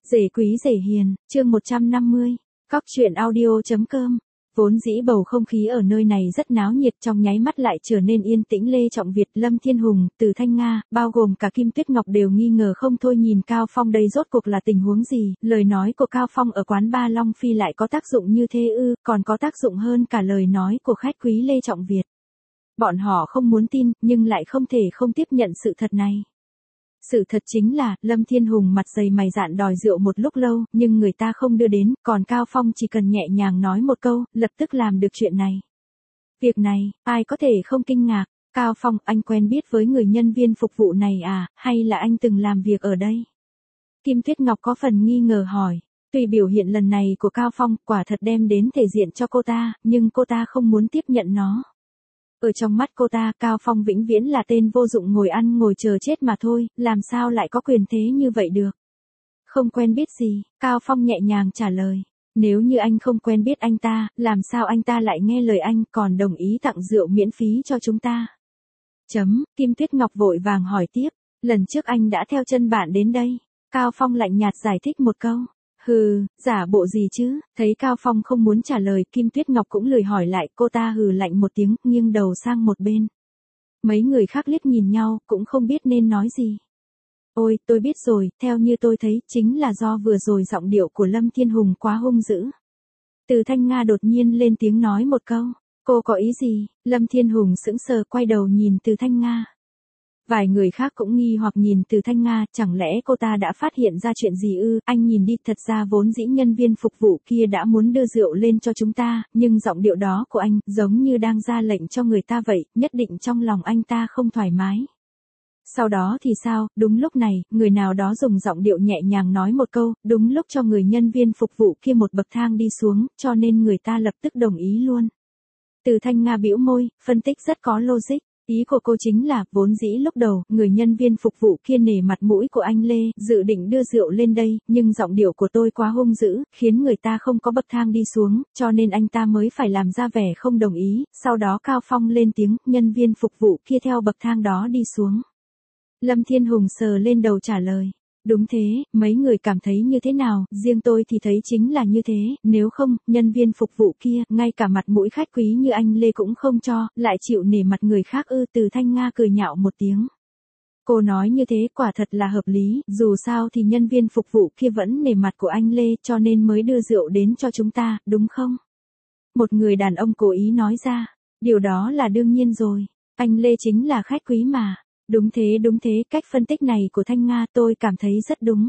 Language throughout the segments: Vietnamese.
Rể quý rể hiền, chương 150, Cóc truyện audio.com. Vốn dĩ bầu không khí ở nơi này rất náo nhiệt, trong nháy mắt lại trở nên yên tĩnh. Lê Trọng Việt, Lâm Thiên Hùng, Từ Thanh Nga, bao gồm cả Kim Tuyết Ngọc đều nghi ngờ không thôi nhìn Cao Phong đây rốt cuộc là tình huống gì, lời nói của Cao Phong ở quán Ba Long Phi lại có tác dụng như thế ư, còn có tác dụng hơn cả lời nói của khách quý Lê Trọng Việt. Bọn họ không muốn tin, nhưng lại không thể không tiếp nhận sự thật này. Sự thật chính là, Lâm Thiên Hùng mặt dày mày dạn đòi rượu một lúc lâu, nhưng người ta không đưa đến, còn Cao Phong chỉ cần nhẹ nhàng nói một câu, lập tức làm được chuyện này. Việc này, ai có thể không kinh ngạc? Cao Phong, anh quen biết với người nhân viên phục vụ này à, hay là anh từng làm việc ở đây? Kim Tuyết Ngọc có phần nghi ngờ hỏi. Tuy biểu hiện lần này của Cao Phong quả thật đem đến thể diện cho cô ta, nhưng cô ta không muốn tiếp nhận nó. Ở trong mắt cô ta, Cao Phong vĩnh viễn là tên vô dụng ngồi ăn ngồi chờ chết mà thôi, làm sao lại có quyền thế như vậy được? Không quen biết gì, Cao Phong nhẹ nhàng trả lời. Nếu như anh không quen biết anh ta, làm sao anh ta lại nghe lời anh còn đồng ý tặng rượu miễn phí cho chúng ta? Kim Tuyết Ngọc vội vàng hỏi tiếp, lần trước anh đã theo chân bạn đến đây. Cao Phong lạnh nhạt giải thích một câu. Hừ, giả bộ gì chứ, thấy Cao Phong không muốn trả lời, Kim Tuyết Ngọc cũng lười hỏi lại, cô ta hừ lạnh một tiếng, nghiêng đầu sang một bên. Mấy người khác liếc nhìn nhau, cũng không biết nên nói gì. Ôi, tôi biết rồi, theo như tôi thấy, chính là do vừa rồi giọng điệu của Lâm Thiên Hùng quá hung dữ. Từ Thanh Nga đột nhiên lên tiếng nói một câu, cô có ý gì? Lâm Thiên Hùng sững sờ quay đầu nhìn Từ Thanh Nga. Vài người khác cũng nghi hoặc nhìn Từ Thanh Nga, chẳng lẽ cô ta đã phát hiện ra chuyện gì ư? Anh nhìn đi, thật ra vốn dĩ nhân viên phục vụ kia đã muốn đưa rượu lên cho chúng ta, nhưng giọng điệu đó của anh, giống như đang ra lệnh cho người ta vậy, nhất định trong lòng anh ta không thoải mái. Sau đó thì sao, đúng lúc này, người nào đó dùng giọng điệu nhẹ nhàng nói một câu, đúng lúc cho người nhân viên phục vụ kia một bậc thang đi xuống, cho nên người ta lập tức đồng ý luôn. Từ Thanh Nga bĩu môi, phân tích rất có logic. Ý của cô chính là, vốn dĩ lúc đầu, người nhân viên phục vụ kia nể mặt mũi của anh Lê, dự định đưa rượu lên đây, nhưng giọng điệu của tôi quá hung dữ, khiến người ta không có bậc thang đi xuống, cho nên anh ta mới phải làm ra vẻ không đồng ý, sau đó Cao Phong lên tiếng, nhân viên phục vụ kia theo bậc thang đó đi xuống. Lâm Thiên Hùng sờ lên đầu trả lời. Đúng thế, mấy người cảm thấy như thế nào, riêng tôi thì thấy chính là như thế, nếu không, nhân viên phục vụ kia, ngay cả mặt mũi khách quý như anh Lê cũng không cho, lại chịu nể mặt người khác ư? Từ Thanh Nga cười nhạo một tiếng. Cô nói như thế quả thật là hợp lý, dù sao thì nhân viên phục vụ kia vẫn nể mặt của anh Lê cho nên mới đưa rượu đến cho chúng ta, đúng không? Một người đàn ông cố ý nói ra, điều đó là đương nhiên rồi, anh Lê chính là khách quý mà. Đúng thế, cách phân tích này của Thanh Nga tôi cảm thấy rất đúng.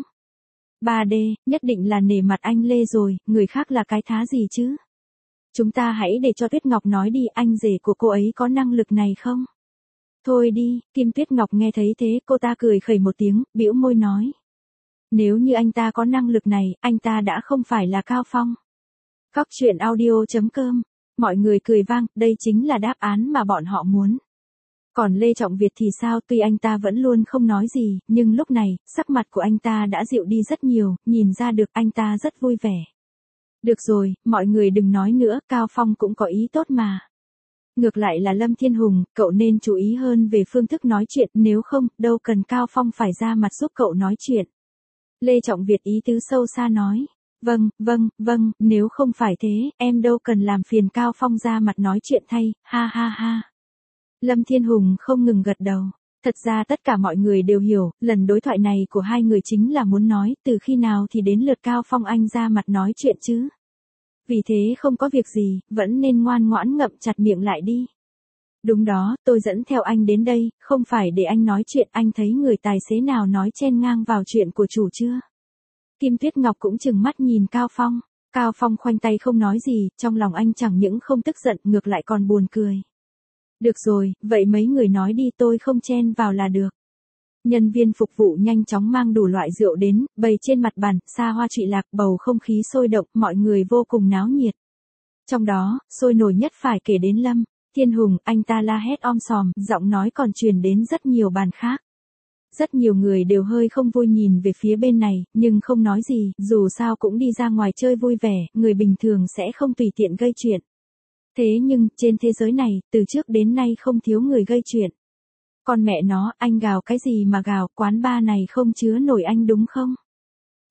3D, nhất định là nể mặt anh Lê rồi, người khác là cái thá gì chứ? Chúng ta hãy để cho Tuyết Ngọc nói đi, anh rể của cô ấy có năng lực này không? Thôi đi, Kim Tuyết Ngọc nghe thấy thế, cô ta cười khẩy một tiếng, bĩu môi nói. Nếu như anh ta có năng lực này, anh ta đã không phải là Cao Phong. Cóc truyện audio.com, mọi người cười vang, đây chính là đáp án mà bọn họ muốn. Còn Lê Trọng Việt thì sao, tuy anh ta vẫn luôn không nói gì, nhưng lúc này, sắc mặt của anh ta đã dịu đi rất nhiều, nhìn ra được anh ta rất vui vẻ. Được rồi, mọi người đừng nói nữa, Cao Phong cũng có ý tốt mà. Ngược lại là Lâm Thiên Hùng, cậu nên chú ý hơn về phương thức nói chuyện, nếu không, đâu cần Cao Phong phải ra mặt giúp cậu nói chuyện. Lê Trọng Việt ý tứ sâu xa nói. Vâng, nếu không phải thế, em đâu cần làm phiền Cao Phong ra mặt nói chuyện thay, ha ha ha. Lâm Thiên Hùng không ngừng gật đầu. Thật ra tất cả mọi người đều hiểu, lần đối thoại này của hai người chính là muốn nói, từ khi nào thì đến lượt Cao Phong anh ra mặt nói chuyện chứ. Vì thế không có việc gì, vẫn nên ngoan ngoãn ngậm chặt miệng lại đi. Đúng đó, tôi dẫn theo anh đến đây, không phải để anh nói chuyện, anh thấy người tài xế nào nói chen ngang vào chuyện của chủ chưa? Kim Tuyết Ngọc cũng chừng mắt nhìn Cao Phong. Cao Phong khoanh tay không nói gì, trong lòng anh chẳng những không tức giận, ngược lại còn buồn cười. Được rồi, vậy mấy người nói đi, tôi không chen vào là được. Nhân viên phục vụ nhanh chóng mang đủ loại rượu đến, bày trên mặt bàn, xa hoa trụy lạc, bầu không khí sôi động, mọi người vô cùng náo nhiệt. Trong đó, sôi nổi nhất phải kể đến Lâm Thiên Hùng, anh ta la hét om sòm, giọng nói còn truyền đến rất nhiều bàn khác. Rất nhiều người đều hơi không vui nhìn về phía bên này, nhưng không nói gì, dù sao cũng đi ra ngoài chơi vui vẻ, người bình thường sẽ không tùy tiện gây chuyện. Thế nhưng, trên thế giới này, từ trước đến nay không thiếu người gây chuyện. Còn mẹ nó, anh gào cái gì mà gào, quán bar này không chứa nổi anh đúng không?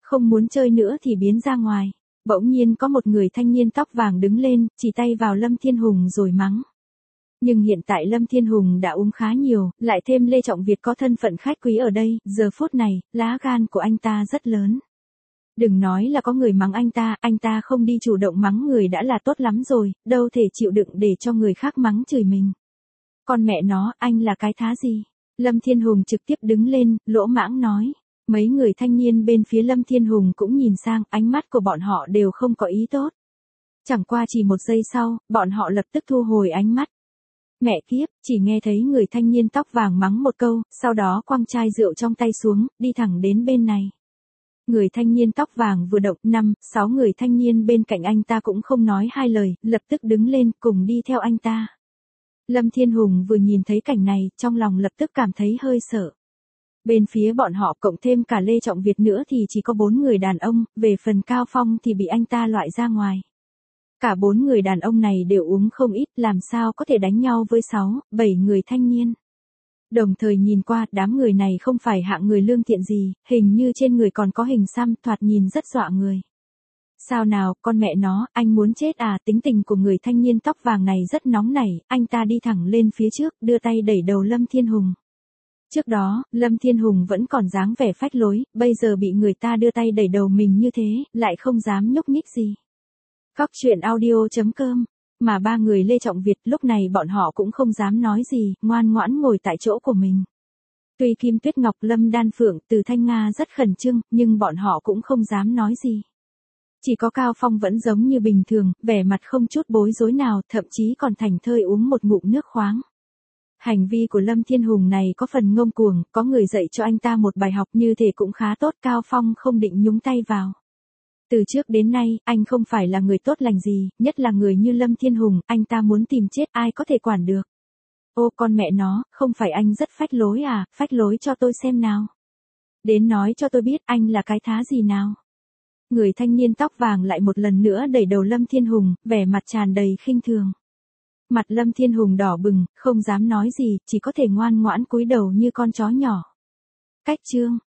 không muốn chơi nữa thì biến ra ngoài. Bỗng nhiên có một người thanh niên tóc vàng đứng lên, chỉ tay vào Lâm Thiên Hùng rồi mắng. Nhưng hiện tại Lâm Thiên Hùng đã uống khá nhiều, lại thêm Lê Trọng Việt có thân phận khách quý ở đây, giờ phút này, lá gan của anh ta rất lớn. Đừng nói là có người mắng anh ta không đi chủ động mắng người đã là tốt lắm rồi, đâu thể chịu đựng để cho người khác mắng chửi mình. Con mẹ nó, anh là cái thá gì? Lâm Thiên Hùng trực tiếp đứng lên, lỗ mãng nói. Mấy người thanh niên bên phía Lâm Thiên Hùng cũng nhìn sang, ánh mắt của bọn họ đều không có ý tốt. Chẳng qua chỉ một giây sau, bọn họ lập tức thu hồi ánh mắt. Mẹ kiếp, chỉ nghe thấy người thanh niên tóc vàng mắng một câu, sau đó quăng chai rượu trong tay xuống, đi thẳng đến bên này. Người thanh niên tóc vàng vừa động, 5-6 người thanh niên bên cạnh anh ta cũng không nói hai lời, lập tức đứng lên cùng đi theo anh ta. Lâm Thiên Hùng vừa nhìn thấy cảnh này, trong lòng lập tức cảm thấy hơi sợ. Bên phía bọn họ cộng thêm cả Lê Trọng Việt nữa thì chỉ có 4 người đàn ông, về phần Cao Phong thì bị anh ta loại ra ngoài. Cả 4 người đàn ông này đều uống không ít, làm sao có thể đánh nhau với 6-7 người thanh niên. Đồng thời nhìn qua, đám người này không phải hạng người lương thiện gì, hình như trên người còn có hình xăm, thoạt nhìn rất dọa người. Sao nào, con mẹ nó, anh muốn chết à? Tính tình của người thanh niên tóc vàng này rất nóng nảy, anh ta đi thẳng lên phía trước, đưa tay đẩy đầu Lâm Thiên Hùng. Trước đó, Lâm Thiên Hùng vẫn còn dáng vẻ phách lối, bây giờ bị người ta đưa tay đẩy đầu mình như thế, lại không dám nhúc nhích gì. Cóc truyện audio.com. Mà 3 người Lê Trọng Việt lúc này bọn họ cũng không dám nói gì, ngoan ngoãn ngồi tại chỗ của mình. Tuy Kim Tuyết Ngọc, Lâm Đan Phượng, Từ Thanh Nga rất khẩn trương, nhưng bọn họ cũng không dám nói gì. Chỉ có Cao Phong vẫn giống như bình thường, vẻ mặt không chút bối rối nào, thậm chí còn thành thơi uống một ngụm nước khoáng. Hành vi của Lâm Thiên Hùng này có phần ngông cuồng, có người dạy cho anh ta một bài học như thế cũng khá tốt, Cao Phong không định nhúng tay vào. Từ trước đến nay, anh không phải là người tốt lành gì, nhất là người như Lâm Thiên Hùng, anh ta muốn tìm chết ai có thể quản được. Ô con mẹ nó, không phải anh rất phách lối à, phách lối cho tôi xem nào. Đến nói cho tôi biết anh là cái thá gì nào. Người thanh niên tóc vàng lại một lần nữa đẩy đầu Lâm Thiên Hùng, vẻ mặt tràn đầy khinh thường. Mặt Lâm Thiên Hùng đỏ bừng, không dám nói gì, chỉ có thể ngoan ngoãn cúi đầu như con chó nhỏ. Cách chương